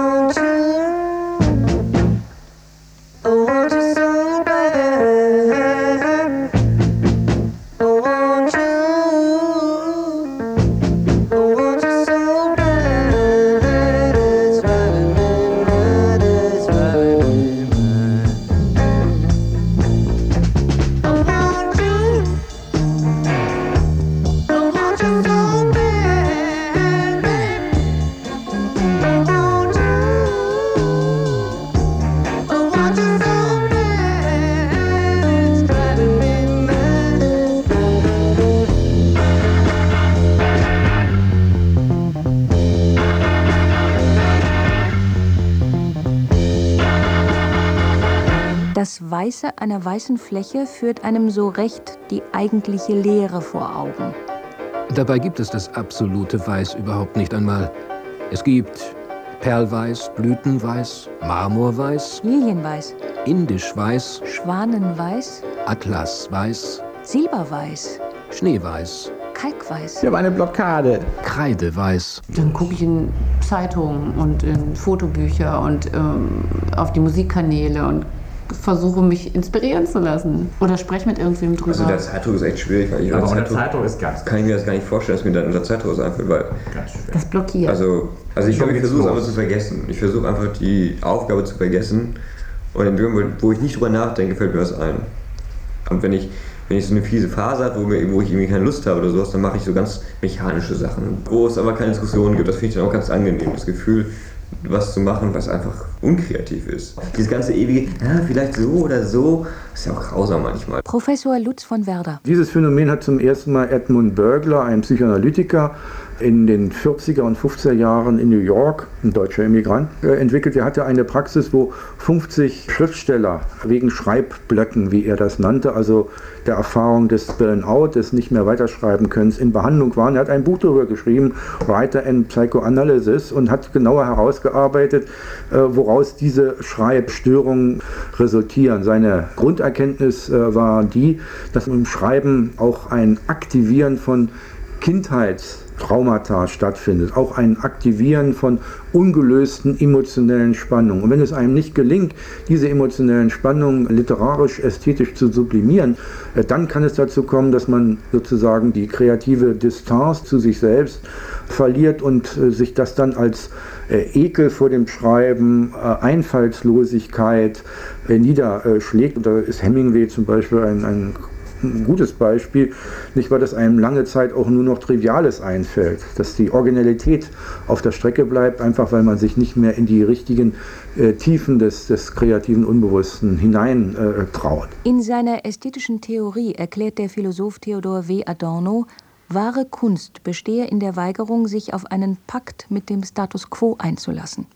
Das Weiße einer weißen Fläche führt einem so recht die eigentliche Leere vor Augen. Dabei gibt es das absolute Weiß überhaupt nicht einmal. Es gibt Perlweiß, Blütenweiß, Marmorweiß, Lilienweiß, Indischweiß, Schwanenweiß, Atlasweiß, Silberweiß, Schneeweiß, Kalkweiß. Ich habe eine Blockade. Kreideweiß. Dann gucke ich in Zeitungen und in Fotobücher und ähm, auf die Musikkanäle und versuche, mich inspirieren zu lassen. Oder spreche mit irgendwem drüber. Also in der Zeitung ist echt schwierig, weil ich Aber in der Zeitung, Zeitung ist ganz kann ich mir das gar nicht vorstellen, dass mir dann in der Zeitung was einfällt, weil ganz schwer. Das blockiert. Also, also ich, ich versuche es einfach zu vergessen. Ich versuche einfach die Aufgabe zu vergessen und in dem Moment, wo ich nicht drüber nachdenke, fällt mir was ein. Und wenn ich, wenn ich so eine fiese Phase habe, wo, wo ich irgendwie keine Lust habe oder sowas, dann mache ich so ganz mechanische Sachen, wo es aber keine Diskussion gibt. Das finde ich dann auch ganz angenehm, das Gefühl, was zu machen, was einfach unkreativ ist. Dieses ganze ewige, ja, vielleicht so oder so, ist ja auch grausam manchmal. Professor Lutz von Werder. Dieses Phänomen hat zum ersten Mal Edmund Bergler, ein Psychoanalytiker, in den vierziger und fünfziger Jahren in New York, ein deutscher Immigrant, entwickelt. Er hatte eine Praxis, wo fünfzig Schriftsteller wegen Schreibblöcken, wie er das nannte, also der Erfahrung des Burnout, des nicht mehr weiterschreiben Könnens, in Behandlung waren. Er hat ein Buch darüber geschrieben, Writer and Psychoanalysis, und hat genauer herausgearbeitet, woraus diese Schreibstörungen resultieren. Seine Grunderkenntnis war die, dass im Schreiben auch ein Aktivieren von Kindheitstraumata stattfindet, auch ein Aktivieren von ungelösten emotionellen Spannungen. Und wenn es einem nicht gelingt, diese emotionellen Spannungen literarisch, ästhetisch zu sublimieren, dann kann es dazu kommen, dass man sozusagen die kreative Distanz zu sich selbst verliert und sich das dann als Ekel vor dem Schreiben, Einfallslosigkeit niederschlägt. Da ist Hemingway zum Beispiel ein, ein ein gutes Beispiel, nicht wahr, dass einem lange Zeit auch nur noch Triviales einfällt, dass die Originalität auf der Strecke bleibt, einfach weil man sich nicht mehr in die richtigen äh, Tiefen des, des kreativen Unbewussten hinein äh, traut. In seiner ästhetischen Theorie erklärt der Philosoph Theodor W. Adorno, wahre Kunst bestehe in der Weigerung, sich auf einen Pakt mit dem Status quo einzulassen.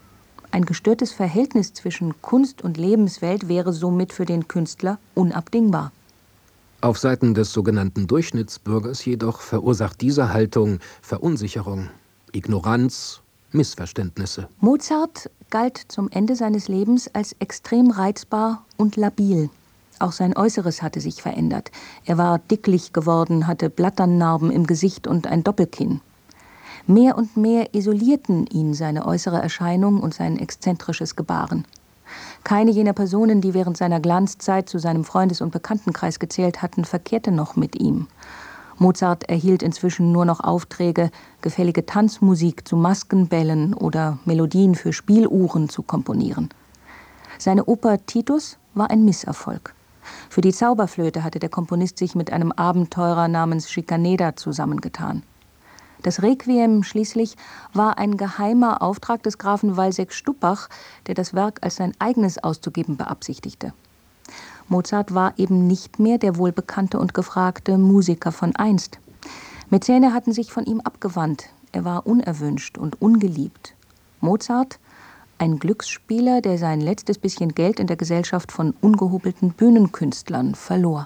Ein gestörtes Verhältnis zwischen Kunst und Lebenswelt wäre somit für den Künstler unabdingbar. Auf Seiten des sogenannten Durchschnittsbürgers jedoch verursacht diese Haltung Verunsicherung, Ignoranz, Missverständnisse. Mozart galt zum Ende seines Lebens als extrem reizbar und labil. Auch sein Äußeres hatte sich verändert. Er war dicklich geworden, hatte Blatternarben im Gesicht und ein Doppelkinn. Mehr und mehr isolierten ihn seine äußere Erscheinung und sein exzentrisches Gebaren. Keine jener Personen, die während seiner Glanzzeit zu seinem Freundes- und Bekanntenkreis gezählt hatten, verkehrte noch mit ihm. Mozart erhielt inzwischen nur noch Aufträge, gefällige Tanzmusik zu Maskenbällen oder Melodien für Spieluhren zu komponieren. Seine Oper Titus war ein Misserfolg. Für die Zauberflöte hatte der Komponist sich mit einem Abenteurer namens Schikaneder zusammengetan. Das Requiem schließlich war ein geheimer Auftrag des Grafen Walseck-Stuppach, der das Werk als sein eigenes auszugeben beabsichtigte. Mozart war eben nicht mehr der wohlbekannte und gefragte Musiker von einst. Mäzene hatten sich von ihm abgewandt. Er war unerwünscht und ungeliebt. Mozart, ein Glücksspieler, der sein letztes bisschen Geld in der Gesellschaft von ungehobelten Bühnenkünstlern verlor.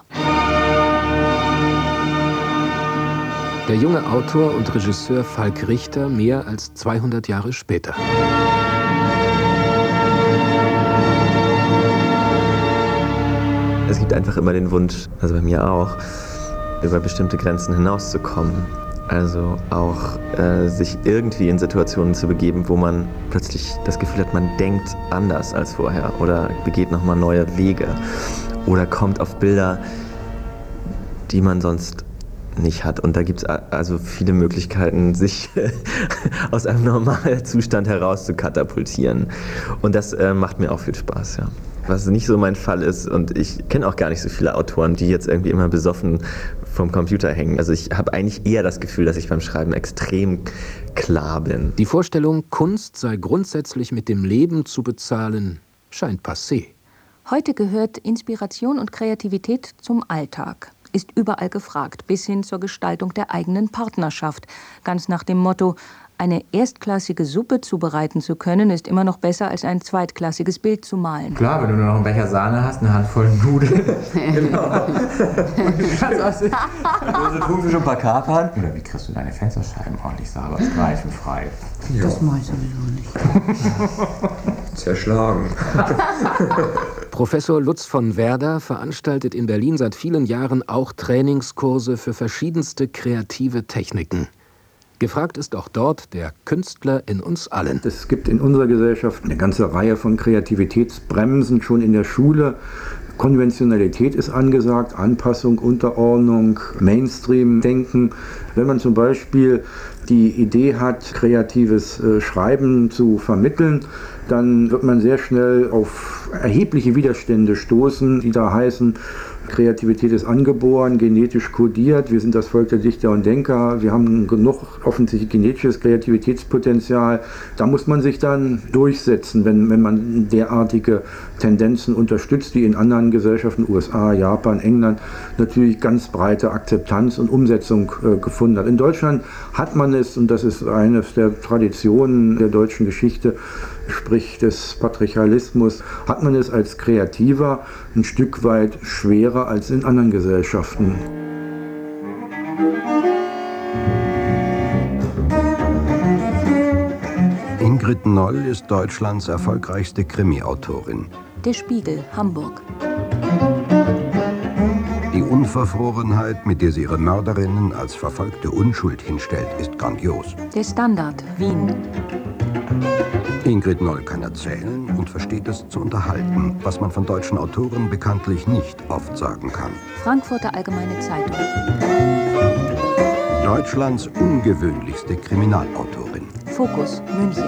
Der junge Autor und Regisseur Falk Richter mehr als zweihundert Jahre später. Es gibt einfach immer den Wunsch, also bei mir auch, über bestimmte Grenzen hinauszukommen. Also auch äh, sich irgendwie in Situationen zu begeben, wo man plötzlich das Gefühl hat, man denkt anders als vorher oder begeht nochmal neue Wege oder kommt auf Bilder, die man sonst nicht hat. Und da gibt es also viele Möglichkeiten, sich aus einem normalen Zustand heraus zu katapultieren. Und das äh, macht mir auch viel Spaß, ja. Was nicht so mein Fall ist, und ich kenne auch gar nicht so viele Autoren, die jetzt irgendwie immer besoffen vom Computer hängen. Also ich habe eigentlich eher das Gefühl, dass ich beim Schreiben extrem klar bin. Die Vorstellung, Kunst sei grundsätzlich mit dem Leben zu bezahlen, scheint passé. Heute gehört Inspiration und Kreativität zum Alltag, ist überall gefragt, bis hin zur Gestaltung der eigenen Partnerschaft. Ganz nach dem Motto, eine erstklassige Suppe zubereiten zu können, ist immer noch besser, als ein zweitklassiges Bild zu malen. Klar, wenn du nur noch einen Becher Sahne hast, eine Handvoll Nudeln. Genau. Also tun wir schon ein paar Kapern. Oder wie kriegst du deine Fensterscheiben ordentlich sauber, streifenfrei? Ja. Das mache ich sowieso nicht. Zerschlagen. Professor Lutz von Werder veranstaltet in Berlin seit vielen Jahren auch Trainingskurse für verschiedenste kreative Techniken. Gefragt ist auch dort der Künstler in uns allen. Es gibt in unserer Gesellschaft eine ganze Reihe von Kreativitätsbremsen schon in der Schule. Konventionalität ist angesagt, Anpassung, Unterordnung, Mainstream-Denken. Wenn man zum Beispiel die Idee hat, kreatives äh, Schreiben zu vermitteln, dann wird man sehr schnell auf erhebliche Widerstände stoßen, die da heißen, Kreativität ist angeboren, genetisch kodiert, wir sind das Volk der Dichter und Denker, wir haben genug offensichtlich genetisches Kreativitätspotenzial. Da muss man sich dann durchsetzen, wenn, wenn man derartige Tendenzen unterstützt, die in anderen Gesellschaften, U S A, Japan, England, natürlich ganz breite Akzeptanz und Umsetzung äh, gefunden hat. In Deutschland hat man es, und das ist eine der Traditionen der deutschen Geschichte, sprich des Patriarchalismus, hat man es als Kreativer ein Stück weit schwerer als in anderen Gesellschaften. Ingrid Noll ist Deutschlands erfolgreichste Krimi-Autorin. Der Spiegel, Hamburg. Die Unverfrorenheit, mit der sie ihre Mörderinnen als verfolgte Unschuld hinstellt, ist grandios. Der Standard, Wien. Ingrid Noll kann erzählen und versteht es zu unterhalten, was man von deutschen Autoren bekanntlich nicht oft sagen kann. Frankfurter Allgemeine Zeitung. Deutschlands ungewöhnlichste Kriminalautorin. Fokus, München.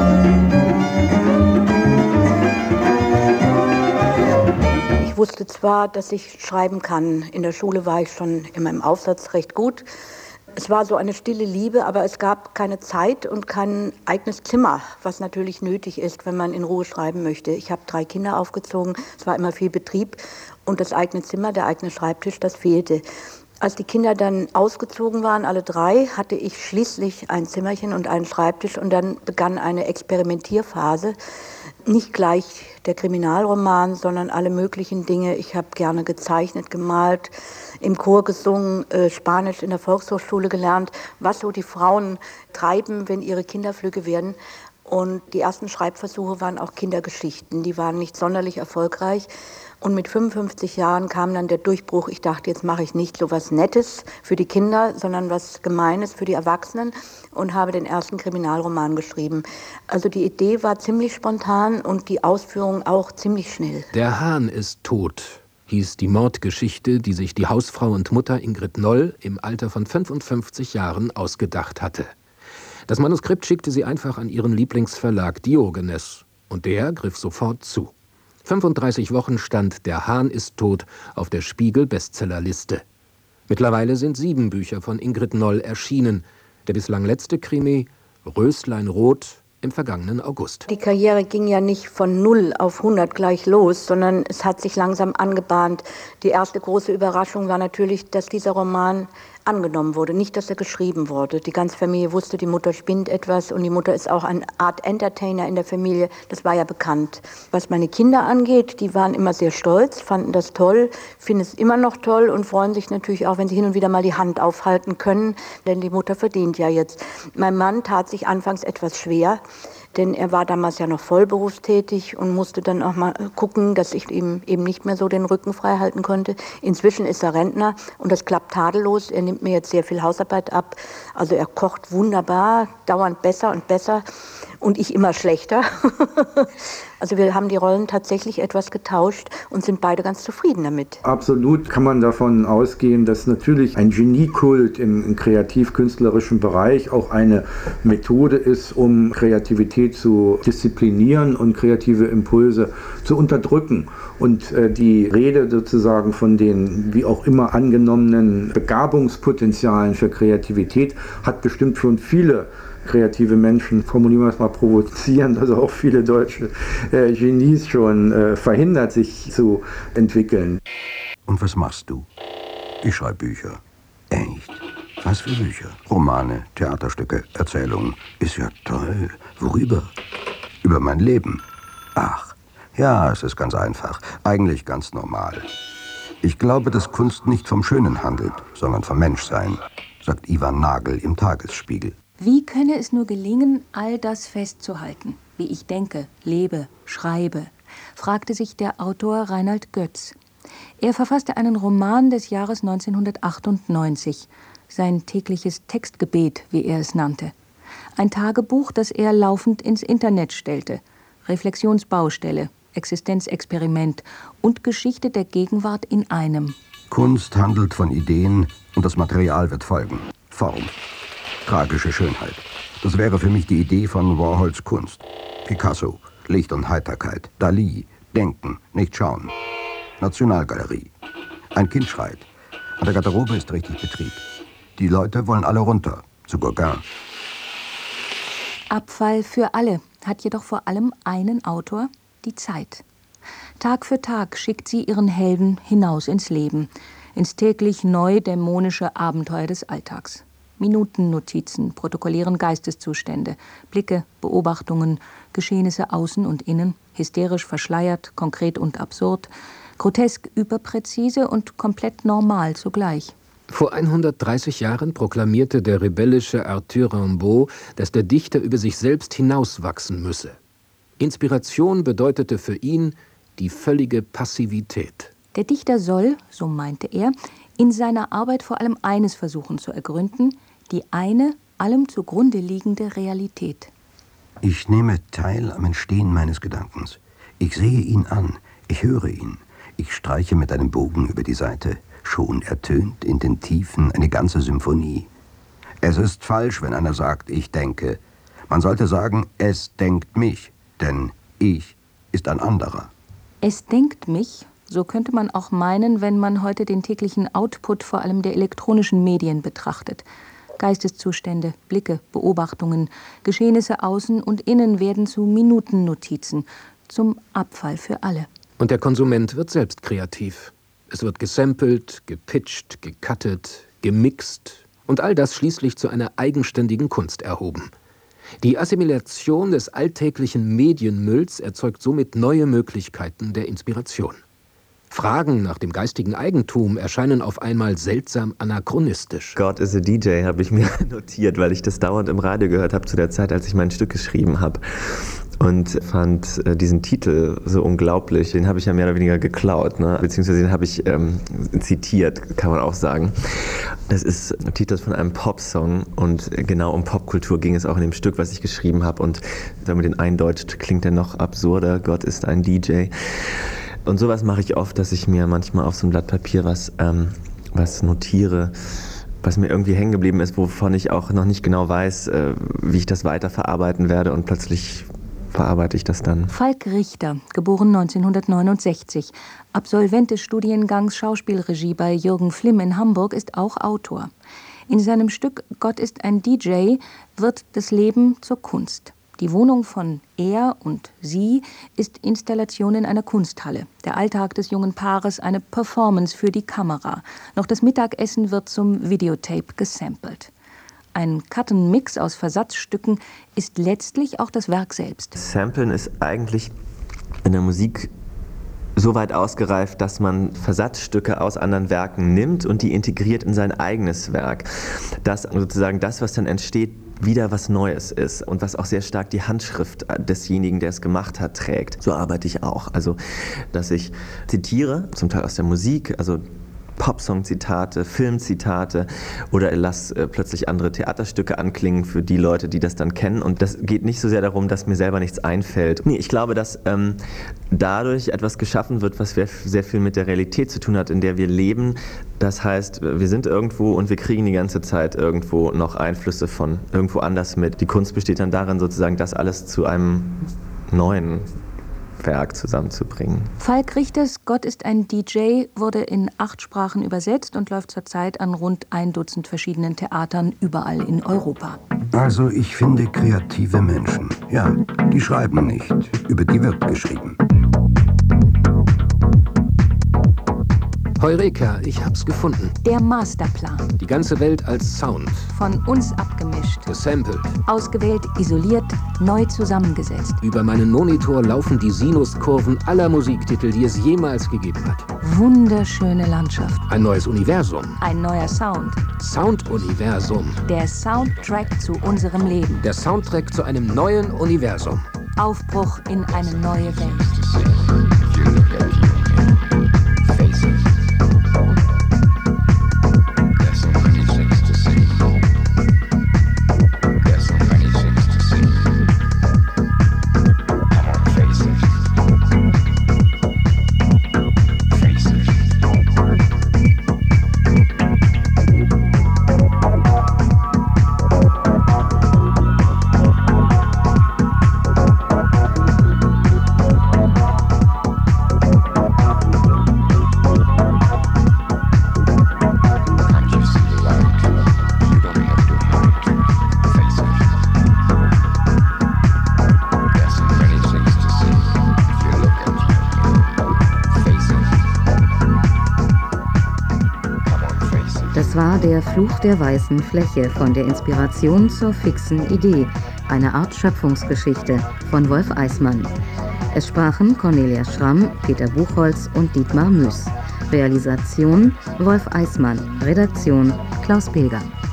Ich wusste zwar, dass ich schreiben kann. In der Schule war ich schon immer im Aufsatz recht gut. Es war so eine stille Liebe, aber es gab keine Zeit und kein eigenes Zimmer, was natürlich nötig ist, wenn man in Ruhe schreiben möchte. Ich habe drei Kinder aufgezogen, es war immer viel Betrieb und das eigene Zimmer, der eigene Schreibtisch, das fehlte. Als die Kinder dann ausgezogen waren, alle drei, hatte ich schließlich ein Zimmerchen und einen Schreibtisch und dann begann eine Experimentierphase. Nicht gleich der Kriminalroman, sondern alle möglichen Dinge. Ich habe gerne gezeichnet, gemalt, im Chor gesungen, äh, Spanisch in der Volkshochschule gelernt, was so die Frauen treiben, wenn ihre Kinder flügge werden. Und die ersten Schreibversuche waren auch Kindergeschichten. Die waren nicht sonderlich erfolgreich. Und mit fünfundfünfzig Jahren kam dann der Durchbruch. Ich dachte, jetzt mache ich nicht so was Nettes für die Kinder, sondern was Gemeines für die Erwachsenen und habe den ersten Kriminalroman geschrieben. Also die Idee war ziemlich spontan und die Ausführung auch ziemlich schnell. Der Hahn ist tot, hieß die Mordgeschichte, die sich die Hausfrau und Mutter Ingrid Noll im Alter von fünfundfünfzig Jahren ausgedacht hatte. Das Manuskript schickte sie einfach an ihren Lieblingsverlag Diogenes und der griff sofort zu. fünfunddreißig Wochen stand Der Hahn ist tot auf der Spiegel-Bestsellerliste. Mittlerweile sind sieben Bücher von Ingrid Noll erschienen. Der bislang letzte Krimi, Röslein Rot, im vergangenen August. Die Karriere ging ja nicht von null auf hundert gleich los, sondern es hat sich langsam angebahnt. Die erste große Überraschung war natürlich, dass dieser Roman angenommen wurde, nicht, dass er geschrieben wurde. Die ganze Familie wusste, die Mutter spinnt etwas und die Mutter ist auch eine Art Entertainer in der Familie. Das war ja bekannt. Was meine Kinder angeht, die waren immer sehr stolz, fanden das toll, finden es immer noch toll und freuen sich natürlich auch, wenn sie hin und wieder mal die Hand aufhalten können, denn die Mutter verdient ja jetzt. Mein Mann tat sich anfangs etwas schwer, denn er war damals ja noch vollberufstätig und musste dann auch mal gucken, dass ich ihm eben nicht mehr so den Rücken frei halten konnte. Inzwischen ist er Rentner und das klappt tadellos. Er nimmt mir jetzt sehr viel Hausarbeit ab. Also er kocht wunderbar, dauernd besser und besser und ich immer schlechter. Also wir haben die Rollen tatsächlich etwas getauscht und sind beide ganz zufrieden damit. Absolut kann man davon ausgehen, dass natürlich ein Geniekult im, im kreativ-künstlerischen Bereich auch eine Methode ist, um Kreativität zu disziplinieren und kreative Impulse zu unterdrücken. Und äh, die Rede sozusagen von den wie auch immer angenommenen Begabungspotenzialen für Kreativität hat bestimmt schon viele kreative Menschen, formulieren wir es mal provozierend, also auch viele deutsche äh, Genies schon äh, verhindert, sich zu entwickeln. Und was machst du? Ich schreibe Bücher. Echt? Was für Bücher? Romane, Theaterstücke, Erzählungen. Ist ja toll. Worüber? Über mein Leben. Ach, ja, es ist ganz einfach. Eigentlich ganz normal. Ich glaube, dass Kunst nicht vom Schönen handelt, sondern vom Menschsein, sagt Ivan Nagel im Tagesspiegel. Wie könne es nur gelingen, all das festzuhalten, wie ich denke, lebe, schreibe, fragte sich der Autor Reinhard Götz. Er verfasste einen Roman des Jahres neunzehnhundertachtundneunzig, sein tägliches Textgebet, wie er es nannte. Ein Tagebuch, das er laufend ins Internet stellte, Reflexionsbaustelle, Existenzexperiment und Geschichte der Gegenwart in einem. Kunst handelt von Ideen und das Material wird folgen. Form. Tragische Schönheit. Das wäre für mich die Idee von Warhols Kunst. Picasso, Licht und Heiterkeit. Dali, Denken, nicht schauen. Nationalgalerie. Ein Kind schreit. An der Garderobe ist richtig Betrieb. Die Leute wollen alle runter, zu Gauguin. Abfall für alle hat jedoch vor allem einen Autor, die Zeit. Tag für Tag schickt sie ihren Helden hinaus ins Leben, ins täglich neu dämonische Abenteuer des Alltags. Minutennotizen protokollieren Geisteszustände, Blicke, Beobachtungen, Geschehnisse außen und innen, hysterisch verschleiert, konkret und absurd, grotesk überpräzise und komplett normal zugleich. Vor hundertdreißig Jahren proklamierte der rebellische Arthur Rimbaud, dass der Dichter über sich selbst hinauswachsen müsse. Inspiration bedeutete für ihn die völlige Passivität. Der Dichter soll, so meinte er, in seiner Arbeit vor allem eines versuchen zu ergründen, die eine, allem zugrunde liegende Realität. Ich nehme teil am Entstehen meines Gedankens. Ich sehe ihn an, ich höre ihn. Ich streiche mit einem Bogen über die Seite. Schon ertönt in den Tiefen eine ganze Symphonie. Es ist falsch, wenn einer sagt, ich denke. Man sollte sagen, es denkt mich, denn ich ist ein anderer. Es denkt mich, so könnte man auch meinen, wenn man heute den täglichen Output vor allem der elektronischen Medien betrachtet. Geisteszustände, Blicke, Beobachtungen, Geschehnisse außen und innen werden zu Minutennotizen, zum Abfall für alle. Und der Konsument wird selbst kreativ. Es wird gesampelt, gepitcht, gecuttet, gemixt und all das schließlich zu einer eigenständigen Kunst erhoben. Die Assimilation des alltäglichen Medienmülls erzeugt somit neue Möglichkeiten der Inspiration. Fragen nach dem geistigen Eigentum erscheinen auf einmal seltsam anachronistisch. God is a D J habe ich mir notiert, weil ich das dauernd im Radio gehört habe zu der Zeit, als ich mein Stück geschrieben habe. und fand äh, diesen Titel so unglaublich. Den habe ich ja mehr oder weniger geklaut, ne? Beziehungsweise den habe ich ähm, zitiert, kann man auch sagen. Das ist ein Titel von einem Popsong und genau um Popkultur ging es auch in dem Stück, was ich geschrieben habe. Und wenn man den eindeutscht, klingt er noch absurder. Gott ist ein D J. Und sowas mache ich oft, dass ich mir manchmal auf so ein Blatt Papier was, ähm, was notiere, was mir irgendwie hängen geblieben ist, wovon ich auch noch nicht genau weiß, äh, wie ich das weiterverarbeiten werde, und plötzlich verarbeite ich das dann. Falk Richter, geboren neunzehnhundertneunundsechzig, Absolvent des Studiengangs Schauspielregie bei Jürgen Flimm in Hamburg, ist auch Autor. In seinem Stück Gott ist ein D J wird das Leben zur Kunst. Die Wohnung von er und sie ist Installation in einer Kunsthalle. Der Alltag des jungen Paares eine Performance für die Kamera. Noch das Mittagessen wird zum Videotape gesampelt. Ein Cut-and-Mix aus Versatzstücken ist letztlich auch das Werk selbst. Samplen ist eigentlich in der Musik so weit ausgereift, dass man Versatzstücke aus anderen Werken nimmt und die integriert in sein eigenes Werk. Dass sozusagen das, was dann entsteht, wieder was Neues ist und was auch sehr stark die Handschrift desjenigen, der es gemacht hat, trägt. So arbeite ich auch. Also, dass ich zitiere, zum Teil aus der Musik, also Popsong-Zitate, Filmzitate, oder lass äh, plötzlich andere Theaterstücke anklingen für die Leute, die das dann kennen. Und das geht nicht so sehr darum, dass mir selber nichts einfällt. Nee, ich glaube, dass ähm, dadurch etwas geschaffen wird, was sehr viel mit der Realität zu tun hat, in der wir leben. Das heißt, wir sind irgendwo und wir kriegen die ganze Zeit irgendwo noch Einflüsse von irgendwo anders mit. Die Kunst besteht dann darin, sozusagen das alles zu einem neuen Werk zusammenzubringen. Falk Richters Gott ist ein D J wurde in acht Sprachen übersetzt und läuft zurzeit an rund ein Dutzend verschiedenen Theatern überall in Europa. Also ich finde kreative Menschen. Ja, die schreiben nicht. Über die wird geschrieben. Heureka, ich hab's gefunden. Der Masterplan. Die ganze Welt als Sound. Von uns abgemischt. Gesampelt. Ausgewählt, isoliert, neu zusammengesetzt. Über meinen Monitor laufen die Sinuskurven aller Musiktitel, die es jemals gegeben hat. Wunderschöne Landschaft. Ein neues Universum. Ein neuer Sound. Sounduniversum. Der Soundtrack zu unserem Leben. Der Soundtrack zu einem neuen Universum. Aufbruch in eine neue Welt. Das war der Fluch der weißen Fläche, von der Inspiration zur fixen Idee, eine Art Schöpfungsgeschichte von Wolf Eismann. Es sprachen Cornelia Schramm, Peter Buchholz und Dietmar Müß. Realisation Wolf Eismann, Redaktion Klaus Pilger.